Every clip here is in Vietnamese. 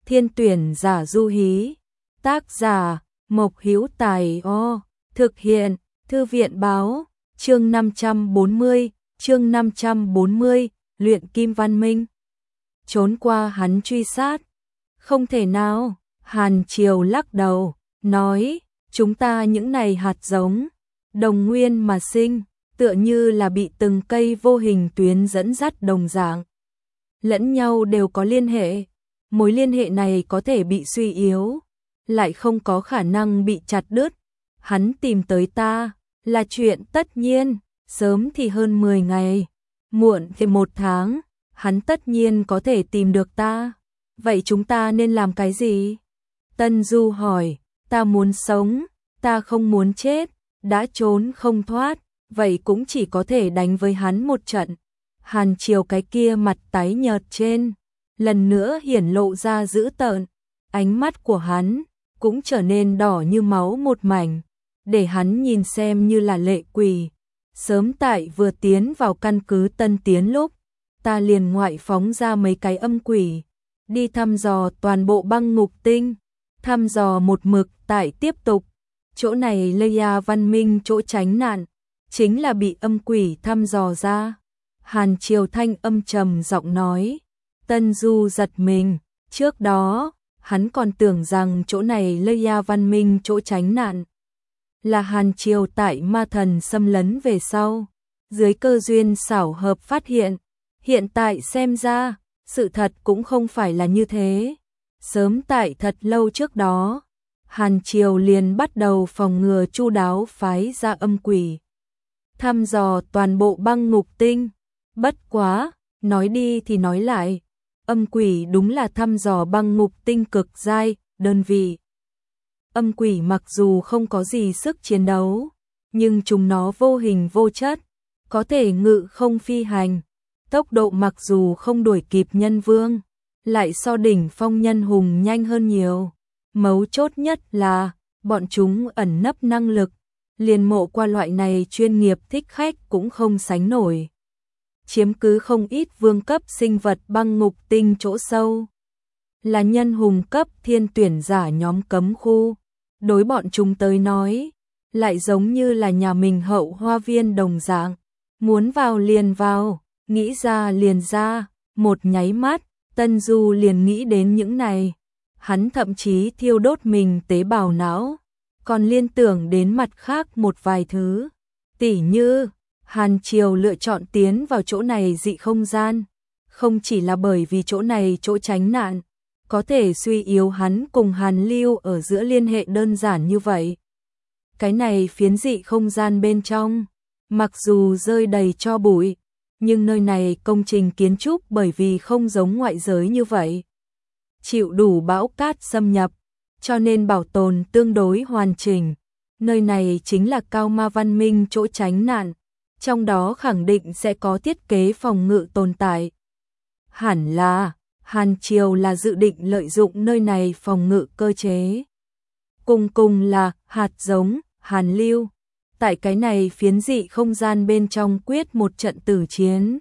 Thiên tuyển giả du hí. Tác giả Mộc Hữu Tài. Thực hiện Thư viện báo. Chương 540, luyện kim văn minh. Trốn qua hắn truy sát. Không thể nào, Hàn Triều lắc đầu, nói, chúng ta những này hạt giống, đồng nguyên mà sinh, tựa như là bị từng cây vô hình tuyến dẫn dắt đồng dạng. Lẫn nhau đều có liên hệ, mối liên hệ này có thể bị suy yếu, lại không có khả năng bị chặt đứt. Hắn tìm tới ta, là chuyện tất nhiên, sớm thì hơn 10 ngày, muộn thì 1 tháng, hắn tất nhiên có thể tìm được ta. Vậy chúng ta nên làm cái gì? Tân Du hỏi, ta muốn sống, ta không muốn chết, đã trốn không thoát, vậy cũng chỉ có thể đánh với hắn một trận. Hàn Triều cái kia mặt tái nhợt trên, lần nữa hiển lộ ra dữ tợn, ánh mắt của hắn cũng trở nên đỏ như máu một mảnh, để hắn nhìn xem như là lệ quỷ. Sớm tại vừa tiến vào căn cứ Tân Tiến lúc, ta liền ngoại phóng ra mấy cái âm quỷ, đi thăm dò toàn bộ băng ngục tinh, thăm dò một mực tại tiếp tục. Chỗ này Leia văn minh chỗ tránh nạn, chính là bị âm quỷ thăm dò ra. Hàn Triều thanh âm trầm giọng nói. Tân Du giật mình, trước đó, hắn còn tưởng rằng chỗ này Leia văn minh chỗ tránh nạn là Hàn Triều tại ma thần xâm lấn về sau, dưới cơ duyên xảo hợp phát hiện. Hiện tại xem ra, sự thật cũng không phải là như thế. Sớm tại thật lâu trước đó, Hàn Triều liền bắt đầu phòng ngừa chu đáo phái ra âm quỷ, thăm dò toàn bộ băng ngục tinh. Bất quá, nói đi thì nói lại, âm quỷ đúng là thăm dò băng ngục tinh cực giai, đơn vị. Âm quỷ mặc dù không có gì sức chiến đấu, nhưng chúng nó vô hình vô chất, có thể ngự không phi hành. Tốc độ mặc dù không đuổi kịp nhân vương, lại so đỉnh phong nhân hùng nhanh hơn nhiều. Mấu chốt nhất là, bọn chúng ẩn nấp năng lực, liền mộ qua loại này chuyên nghiệp thích khách cũng không sánh nổi. Chiếm cứ không ít vương cấp sinh vật băng ngục tinh chỗ sâu. Là nhân hùng cấp thiên tuyển giả nhóm cấm khu. Đối bọn chúng tới nói, lại giống như là nhà mình hậu hoa viên đồng dạng. Muốn vào liền vào, nghĩ ra liền ra, một nháy mắt, Tân Du liền nghĩ đến những này. Hắn thậm chí thiêu đốt mình tế bào não, còn liên tưởng đến mặt khác một vài thứ. Tỉ như, Hàn Triều lựa chọn tiến vào chỗ này dị không gian, không chỉ là bởi vì chỗ này chỗ tránh nạn, có thể suy yếu hắn cùng Hàn Lưu ở giữa liên hệ đơn giản như vậy. Cái này phiến dị không gian bên trong, mặc dù rơi đầy tro bụi, nhưng nơi này công trình kiến trúc bởi vì không giống ngoại giới như vậy, chịu đủ bão cát xâm nhập, cho nên bảo tồn tương đối hoàn chỉnh. Nơi này chính là Cao Ma văn minh chỗ tránh nạn, trong đó khẳng định sẽ có thiết kế phòng ngự tồn tại. Hẳn là, Hàn Triều là dự định lợi dụng nơi này phòng ngự cơ chế. Cùng là hạt giống, Hàn Lưu, tại cái này phiến dị không gian bên trong quyết một trận tử chiến.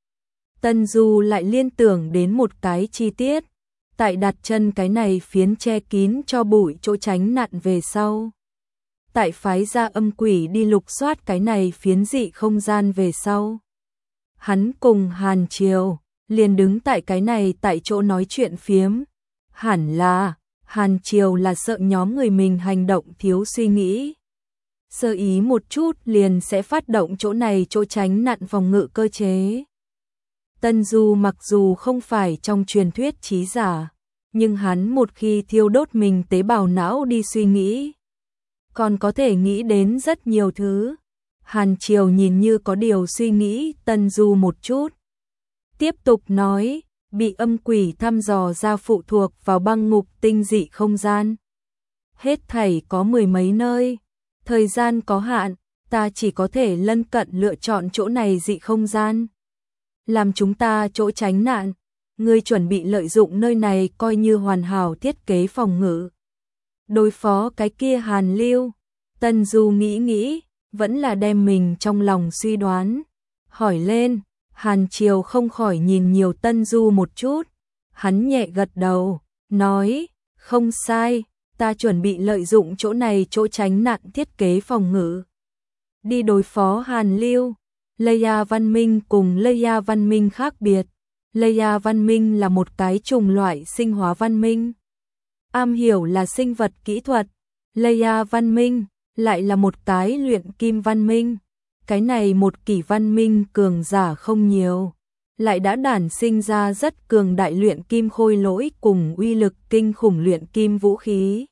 Tân Du lại liên tưởng đến một cái chi tiết, tại đặt chân cái này phiến che kín cho bụi chỗ tránh nạn về sau. Tại phái ra âm quỷ đi lục soát cái này phiến dị không gian về sau. Hắn cùng Hàn Triều liền đứng tại cái này tại chỗ nói chuyện phiếm. Hẳn là, Hàn Triều là sợ nhóm người mình hành động thiếu suy nghĩ. Sơ ý một chút liền sẽ phát động chỗ này chỗ tránh nạn phòng ngự cơ chế. Tân Du mặc dù không phải trong truyền thuyết trí giả, nhưng hắn một khi thiêu đốt mình tế bào não đi suy nghĩ, còn có thể nghĩ đến rất nhiều thứ. Hàn Triều nhìn như có điều suy nghĩ Tân Du một chút. Tiếp tục nói, bị âm quỷ thăm dò ra phụ thuộc vào băng ngục tinh dị không gian. Hết thảy có 10 mấy nơi, thời gian có hạn, ta chỉ có thể lân cận lựa chọn chỗ này dị không gian. Làm chúng ta chỗ tránh nạn, ngươi chuẩn bị lợi dụng nơi này coi như hoàn hảo thiết kế phòng ngự. Đối phó cái kia Hàn Lưu. Tân Du nghĩ, vẫn là đem mình trong lòng suy đoán. Hỏi lên, Hàn Triều không khỏi nhìn nhiều Tân Du một chút. Hắn nhẹ gật đầu, nói, không sai, ta chuẩn bị lợi dụng chỗ này chỗ tránh nạn thiết kế phòng ngự. Đi đối phó Hàn Lưu. Leia văn minh cùng Leia văn minh khác biệt. Leia văn minh là một cái chủng loại sinh hóa văn minh. Am hiểu là sinh vật kỹ thuật. Leia văn minh lại là một cái luyện kim văn minh. Cái này một kỷ văn minh cường giả không nhiều, lại đã đản sinh ra rất cường đại luyện kim khôi lỗi cùng uy lực kinh khủng luyện kim vũ khí.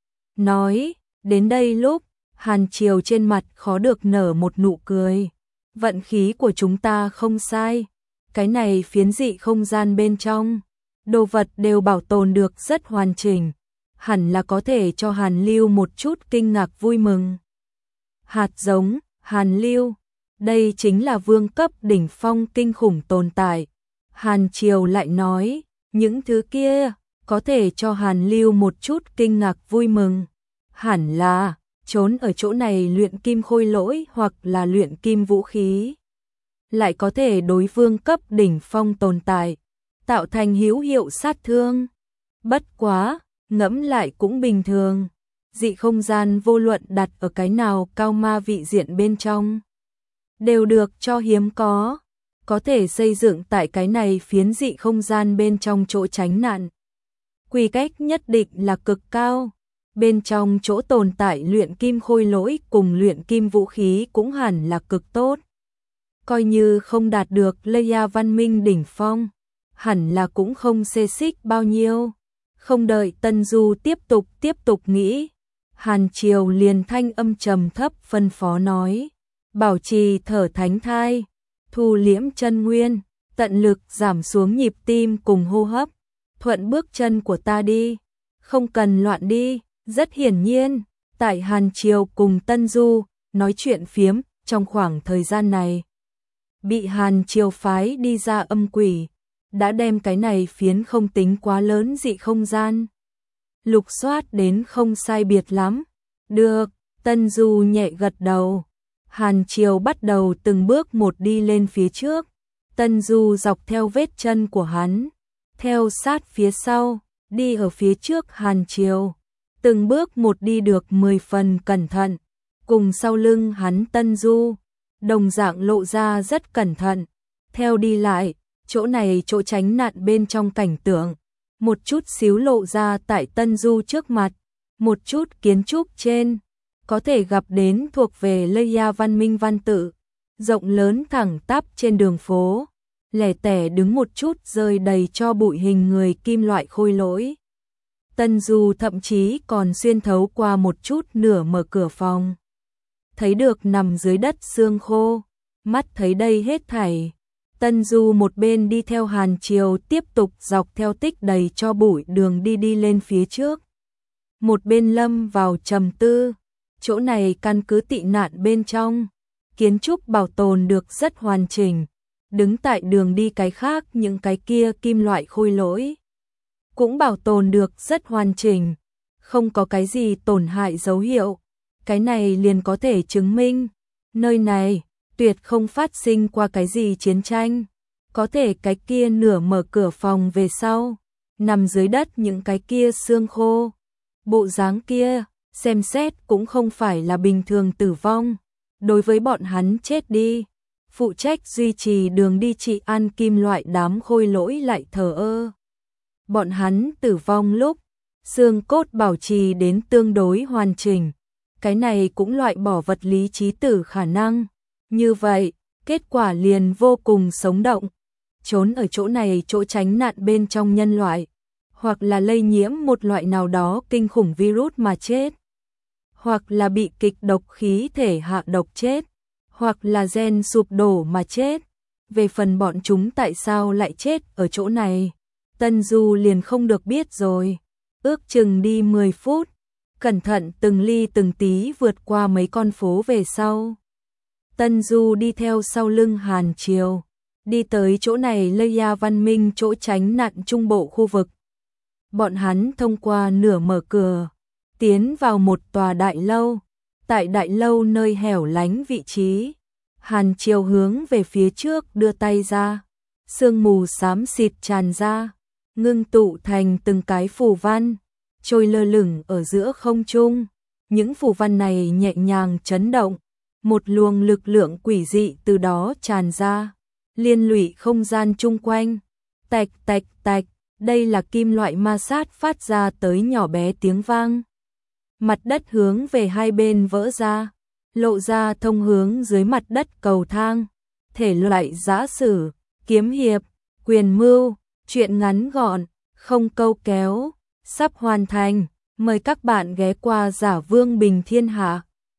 Nói, đến đây lúc, Hàn Triều trên mặt khó được nở một nụ cười. Vận khí của chúng ta không sai, cái này phiến dị không gian bên trong, đồ vật đều bảo tồn được rất hoàn chỉnh, hẳn là có thể cho Hàn Lưu một chút kinh ngạc vui mừng. Hạt giống, Hàn Lưu, đây chính là vương cấp đỉnh phong kinh khủng tồn tại. Hàn Triều lại nói, những thứ kia có thể cho Hàn Lưu một chút kinh ngạc vui mừng. Hẳn là trốn ở chỗ này luyện kim khôi lỗi hoặc là luyện kim vũ khí, lại có thể đối vương cấp đỉnh phong tồn tại, tạo thành hữu hiệu sát thương. Bất quá, ngẫm lại cũng bình thường. Dị không gian vô luận đặt ở cái nào cao ma vị diện bên trong, đều được cho hiếm có thể xây dựng tại cái này phiến dị không gian bên trong chỗ tránh nạn. Quy cách nhất định là cực cao. Bên trong chỗ tồn tại luyện kim khôi lỗi cùng luyện kim vũ khí cũng hẳn là cực tốt. Coi như không đạt được Leia văn minh đỉnh phong, hẳn là cũng không xê xích bao nhiêu. Không đợi Tân Du tiếp tục nghĩ, Hàn Triều liền thanh âm trầm thấp phân phó nói, bảo trì thở thánh thai, thu liễm chân nguyên, tận lực giảm xuống nhịp tim cùng hô hấp, thuận bước chân của ta đi, không cần loạn đi. Rất hiển nhiên, tại Hàn Triều cùng Tân Du nói chuyện phiếm trong khoảng thời gian này, bị Hàn Triều phái đi ra âm quỷ, đã đem cái này phiến không tính quá lớn dị không gian lục soát đến không sai biệt lắm. Được, Tân Du nhẹ gật đầu. Hàn Triều bắt đầu từng bước một đi lên phía trước. Tân Du dọc theo vết chân của hắn, theo sát phía sau, đi ở phía trước Hàn Triều. Từng bước một đi được 10 phần cẩn thận, cùng sau lưng hắn Tân Du, đồng dạng lộ ra rất cẩn thận. Theo đi lại, chỗ này chỗ tránh nạn bên trong cảnh tượng, một chút xíu lộ ra tại Tân Du trước mặt, một chút kiến trúc trên, có thể gặp đến thuộc về Leia văn minh văn tự, rộng lớn thẳng tắp trên đường phố, lẻ tẻ đứng một chút rơi đầy cho bụi hình người kim loại khôi lỗi. Tân Du thậm chí còn xuyên thấu qua một chút nửa mở cửa phòng, thấy được nằm dưới đất xương khô, mắt thấy đây hết thảy. Tân Du một bên đi theo Hàn Triều tiếp tục dọc theo tích đầy cho bụi đường đi lên phía trước, một bên lâm vào trầm tư. Chỗ này căn cứ tị nạn bên trong, kiến trúc bảo tồn được rất hoàn chỉnh, đứng tại đường đi cái khác những cái kia kim loại khôi lỗi cũng bảo tồn được rất hoàn chỉnh, không có cái gì tổn hại dấu hiệu. Cái này liền có thể chứng minh, nơi này tuyệt không phát sinh qua cái gì chiến tranh. Có thể cái kia nửa mở cửa phòng về sau, nằm dưới đất những cái kia xương khô, bộ dáng kia, xem xét cũng không phải là bình thường tử vong. Đối với bọn hắn chết đi, phụ trách duy trì đường đi trị an kim loại đám khôi lỗi lại thờ ơ. Bọn hắn tử vong lúc, xương cốt bảo trì đến tương đối hoàn chỉnh. Cái này cũng loại bỏ vật lý trí tử khả năng. Như vậy, kết quả liền vô cùng sống động. Trốn ở chỗ này chỗ tránh nạn bên trong nhân loại, hoặc là lây nhiễm một loại nào đó kinh khủng virus mà chết, hoặc là bị kịch độc khí thể hạ độc chết, hoặc là gen sụp đổ mà chết. Về phần bọn chúng tại sao lại chết ở chỗ này, Tân Du liền không được biết rồi. Ước chừng đi 10 phút, cẩn thận từng ly từng tí vượt qua mấy con phố về sau. Tân Du đi theo sau lưng Hàn Triều, đi tới chỗ này Leia văn minh chỗ tránh nạn trung bộ khu vực. Bọn hắn thông qua nửa mở cửa, tiến vào một tòa đại lâu. Tại đại lâu nơi hẻo lánh vị trí, Hàn Triều hướng về phía trước đưa tay ra, sương mù xám xịt tràn ra, ngưng tụ thành từng cái phù văn, trôi lơ lửng ở giữa không trung. Những phù văn này nhẹ nhàng chấn động, một luồng lực lượng quỷ dị từ đó tràn ra, liên lụy không gian chung quanh. Tạch tạch tạch, đây là kim loại ma sát phát ra tới nhỏ bé tiếng vang. Mặt đất hướng về hai bên vỡ ra, lộ ra thông hướng dưới mặt đất cầu thang. Thể loại giã sử, kiếm hiệp, quyền mưu, truyện ngắn gọn, không câu kéo, sắp hoàn thành. Mời các bạn ghé qua Giả Vương Bình Thiên Hạ.